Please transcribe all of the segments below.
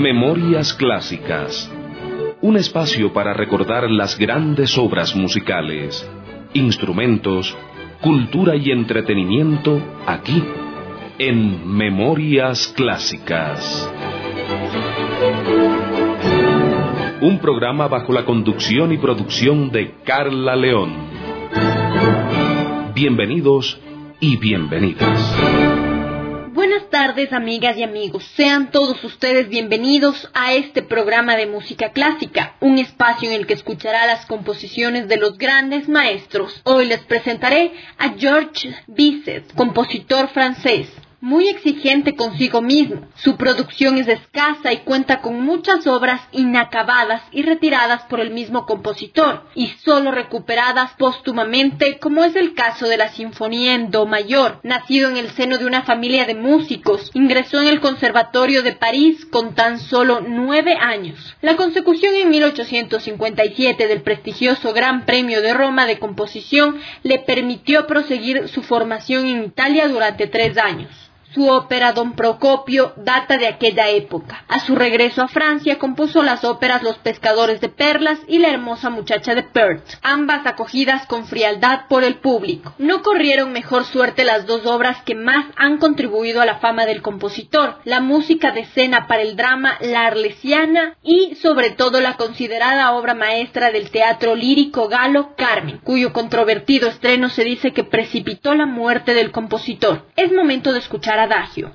Memorias Clásicas. Un espacio para recordar las grandes obras musicales, instrumentos, cultura y entretenimiento aquí, en Memorias Clásicas. Un programa bajo la conducción y producción de Carla León. Bienvenidos y bienvenidas. Buenas tardes, amigas y amigos. Sean todos ustedes bienvenidos a este programa de música clásica, un espacio en el que escuchará las composiciones de los grandes maestros. Hoy les presentaré a Georges Bizet, compositor francés. Muy exigente consigo mismo, su producción es escasa y cuenta con muchas obras inacabadas y retiradas por el mismo compositor, y solo recuperadas póstumamente, como es el caso de la Sinfonía en Do mayor. Nacido en el seno de una familia de músicos, ingresó en el Conservatorio de París con tan solo 9 años. La consecución en 1857 del prestigioso Gran Premio de Roma de composición le permitió proseguir su formación en Italia durante 3 años. Su ópera Don Procopio data de aquella época. A su regreso a Francia compuso las óperas Los Pescadores de Perlas y La Hermosa Muchacha de Perth, ambas acogidas con frialdad por el público. No corrieron mejor suerte las dos obras que más han contribuido a la fama del compositor, la música de escena para el drama La Arlesiana y, sobre todo, la considerada obra maestra del teatro lírico galo Carmen, cuyo controvertido estreno se dice que precipitó la muerte del compositor. Es momento de escuchar Adagio.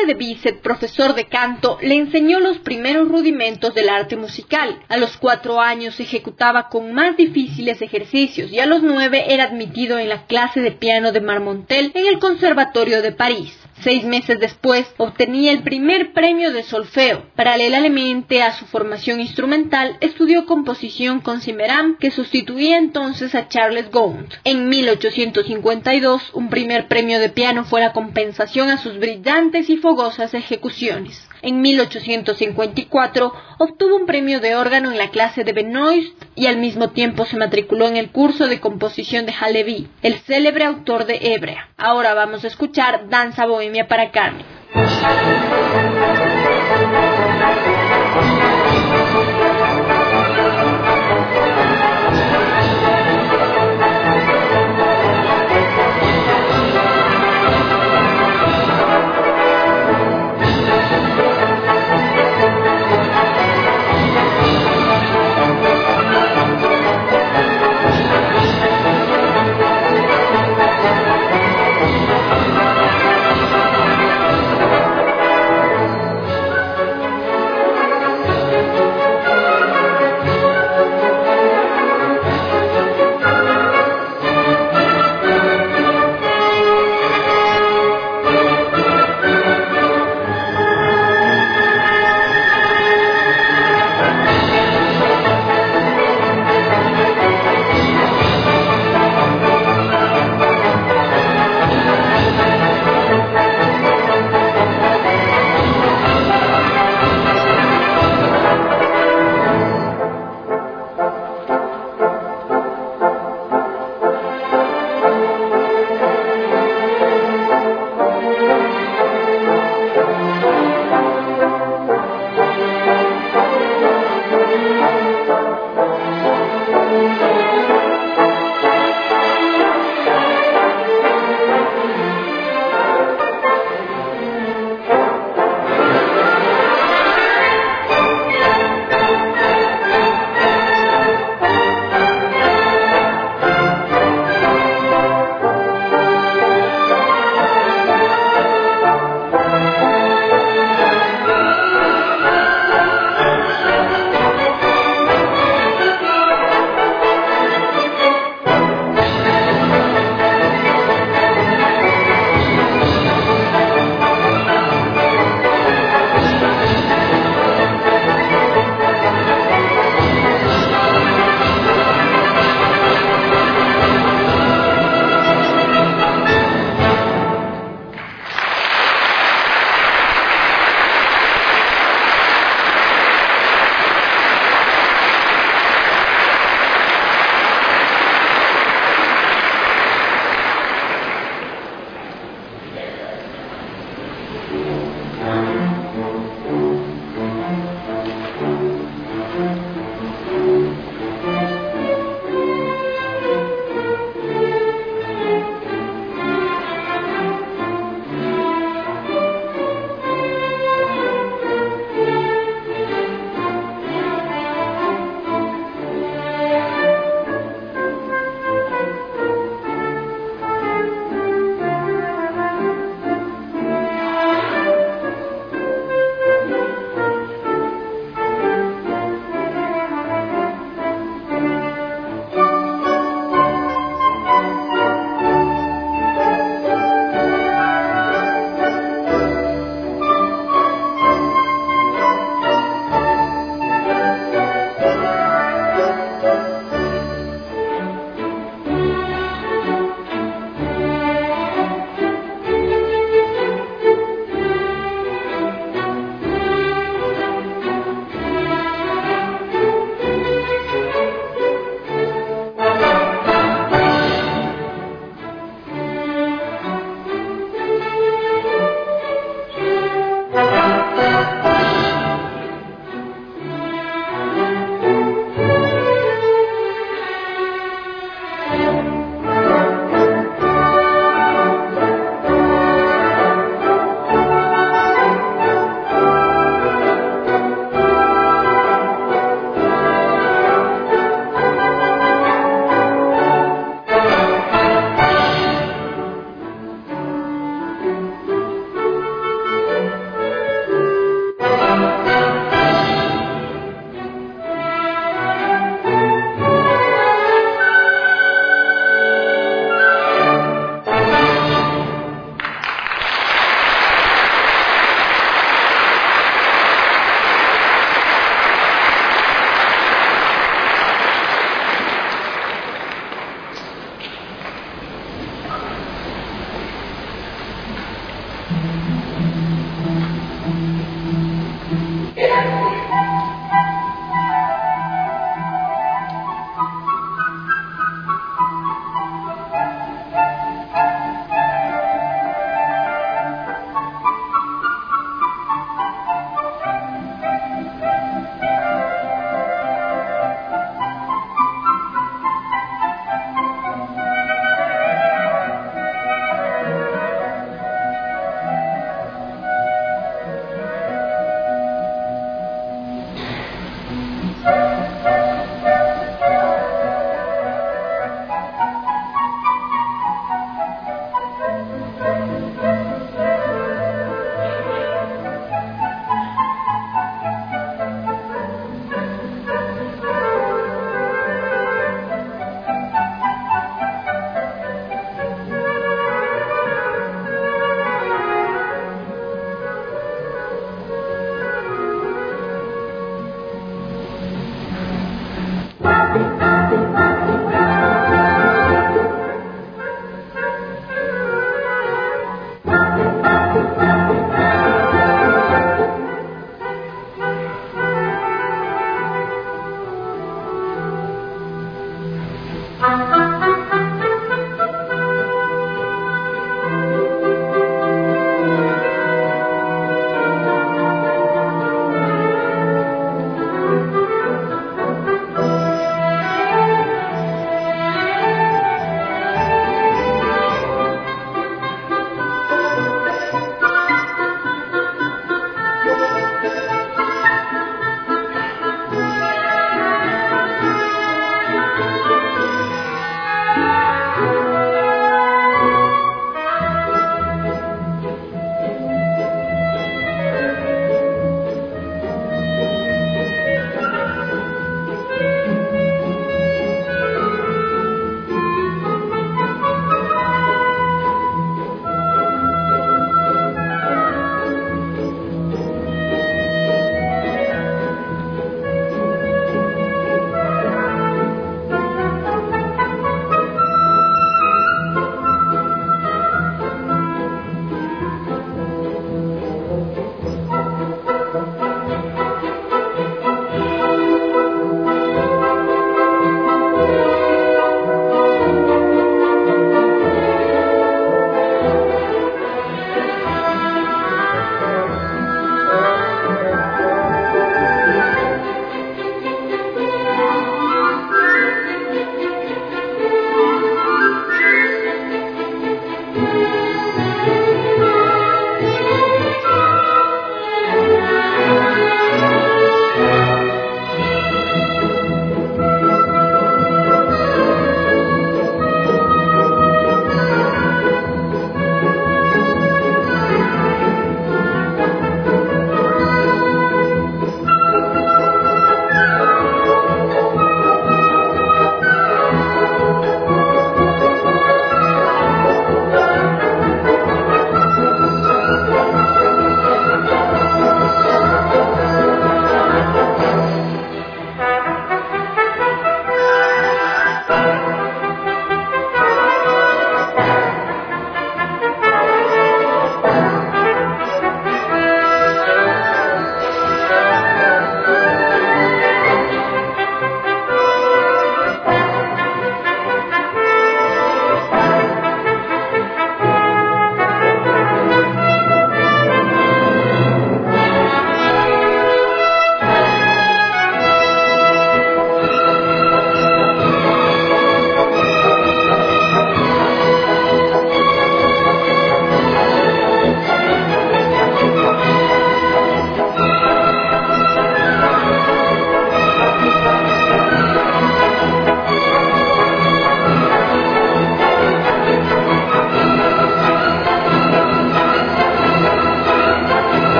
padre de Bizet, profesor de canto, le enseñó los primeros rudimentos del arte musical. A los 4 años ejecutaba con más difíciles ejercicios y a los 9 era admitido en la clase de piano de Marmontel en el Conservatorio de París. 6 meses después obtenía el primer premio de solfeo. Paralelamente a su formación instrumental, estudió composición con Cimerán, que sustituía entonces a Charles Gounod. En 1852, un primer premio de piano fue la compensación a sus brillantes y fogosas ejecuciones. En 1854 obtuvo un premio de órgano en la clase de Benoist y al mismo tiempo se matriculó en el curso de composición de Halévy, el célebre autor de Hebrea. Ahora vamos a escuchar Danza Bohemia para Carmen.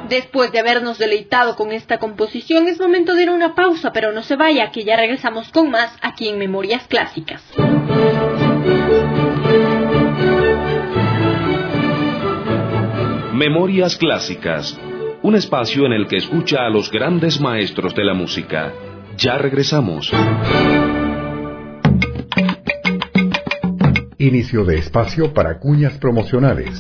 Después de habernos deleitado con esta composición, es momento de ir a una pausa, pero no se vaya, que ya regresamos con más aquí en Memorias Clásicas. Memorias Clásicas, un espacio en el que escucha a los grandes maestros de la música. Ya regresamos. Inicio de espacio para cuñas promocionales.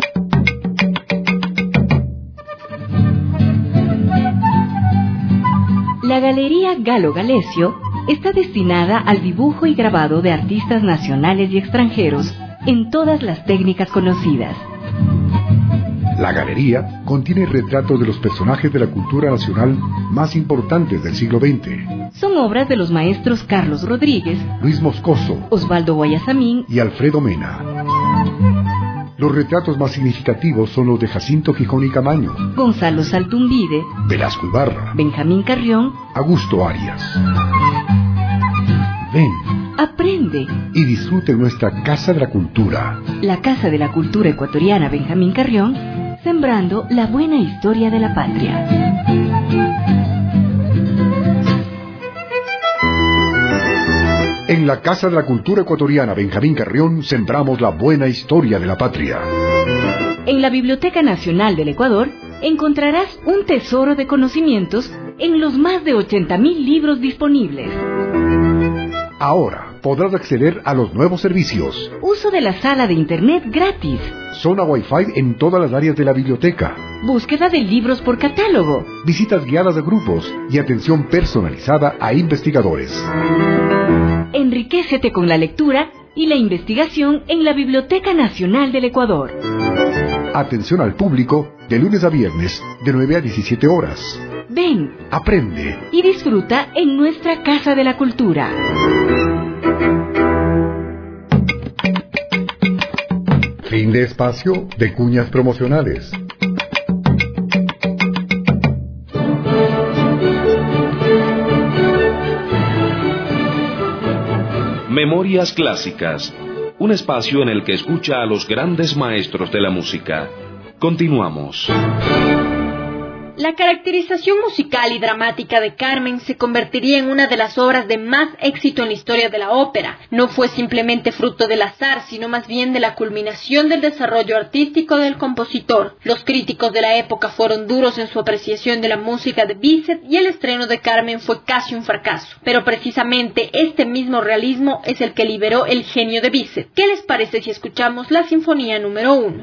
La Galería Galo Galecio está destinada al dibujo y grabado de artistas nacionales y extranjeros en todas las técnicas conocidas. La galería contiene retratos de los personajes de la cultura nacional más importantes del siglo XX. Son obras de los maestros Carlos Rodríguez, Luis Moscoso, Osvaldo Guayasamín y Alfredo Mena. Los retratos más significativos son los de Jacinto Gijón y Camaño, Gonzalo Saltumbide, Velasco Ibarra, Benjamín Carrión, Augusto Arias. Ven, aprende y disfrute nuestra Casa de la Cultura. La Casa de la Cultura Ecuatoriana Benjamín Carrión, sembrando la buena historia de la patria. En la Casa de la Cultura Ecuatoriana Benjamín Carrión sembramos la buena historia de la patria. En la Biblioteca Nacional del Ecuador encontrarás un tesoro de conocimientos en los más de 80,000 libros disponibles. Ahora podrás acceder a los nuevos servicios. Uso de la sala de internet gratis. Zona Wi-Fi en todas las áreas de la biblioteca. Búsqueda de libros por catálogo. Visitas guiadas de grupos y atención personalizada a investigadores. Enriquécete con la lectura y la investigación en la Biblioteca Nacional del Ecuador. Atención al público de lunes a viernes de 9 a 17 horas. Ven, aprende y disfruta en nuestra Casa de la Cultura. Fin de espacio de cuñas promocionales. Memorias Clásicas, un espacio en el que escucha a los grandes maestros de la música. Continuamos. La caracterización musical y dramática de Carmen se convertiría en una de las obras de más éxito en la historia de la ópera. No fue simplemente fruto del azar, sino más bien de la culminación del desarrollo artístico del compositor. Los críticos de la época fueron duros en su apreciación de la música de Bizet y el estreno de Carmen fue casi un fracaso. Pero precisamente este mismo realismo es el que liberó el genio de Bizet. ¿Qué les parece si escuchamos la Sinfonía número 1?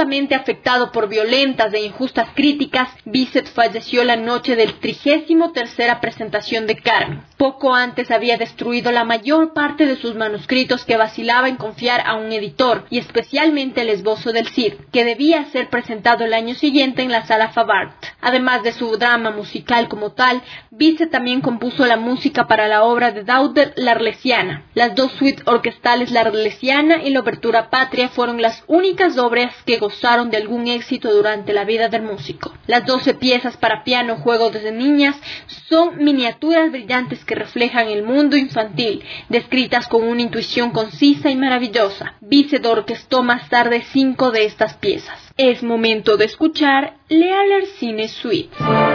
profundamente afectado por violentas e injustas críticas, Bizet falleció la noche del 33ª presentación de Carmen. Poco antes había destruido la mayor parte de sus manuscritos que vacilaba en confiar a un editor, y especialmente el esbozo del Cid, que debía ser presentado el año siguiente en la Sala Favart. Además de su drama musical como tal, Bizet también compuso la música para la obra de Daudet, L'Arlésiana. Las dos suites orquestales, La Arlésiana y la Obertura Patria, fueron las únicas obras que gozaron de algún éxito durante la vida del músico. Las 12 piezas para piano, juego de niñas, son miniaturas brillantes que reflejan el mundo infantil, descritas con una intuición concisa y maravillosa. Bizet orquestó más tarde 5 de estas piezas. Es momento de escuchar Les Arlésiennes Suite.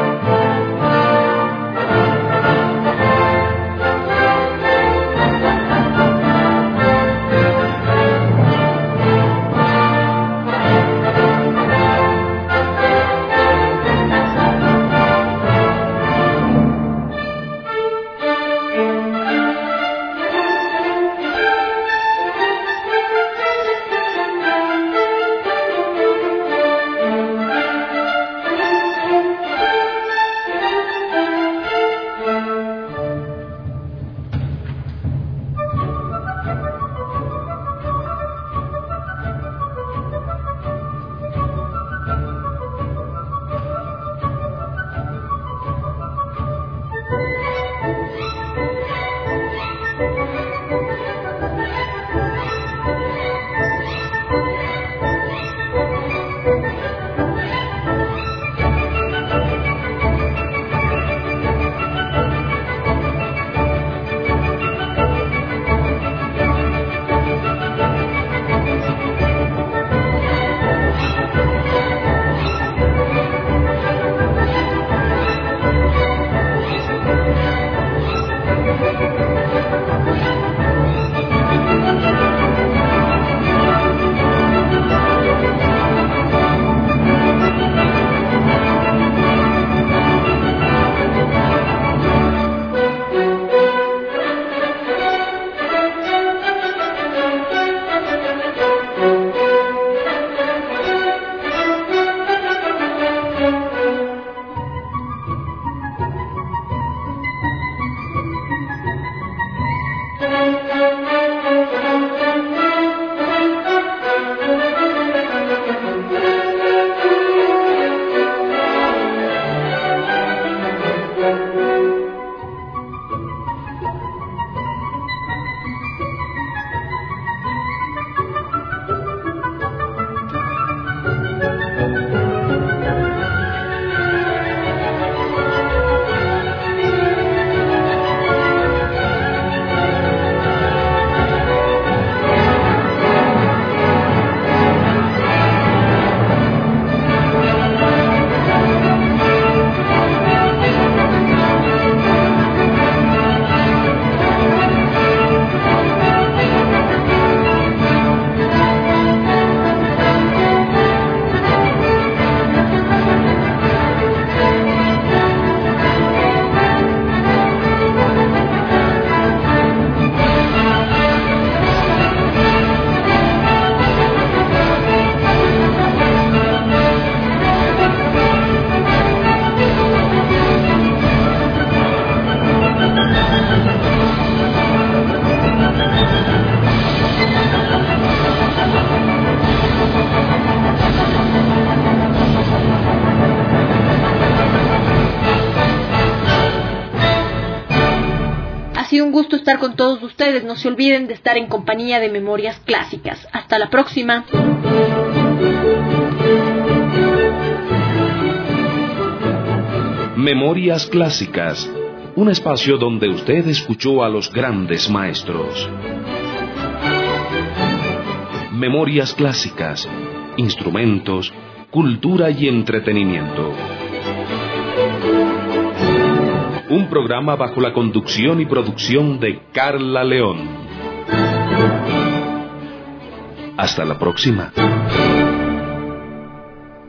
sido un gusto estar con todos ustedes. No se olviden de estar en compañía de Memorias Clásicas. Hasta la próxima. Memorias Clásicas, un espacio donde usted escuchó a los grandes maestros. Memorias Clásicas, instrumentos, cultura y entretenimiento. Un programa bajo la conducción y producción de Carla León. Hasta la próxima.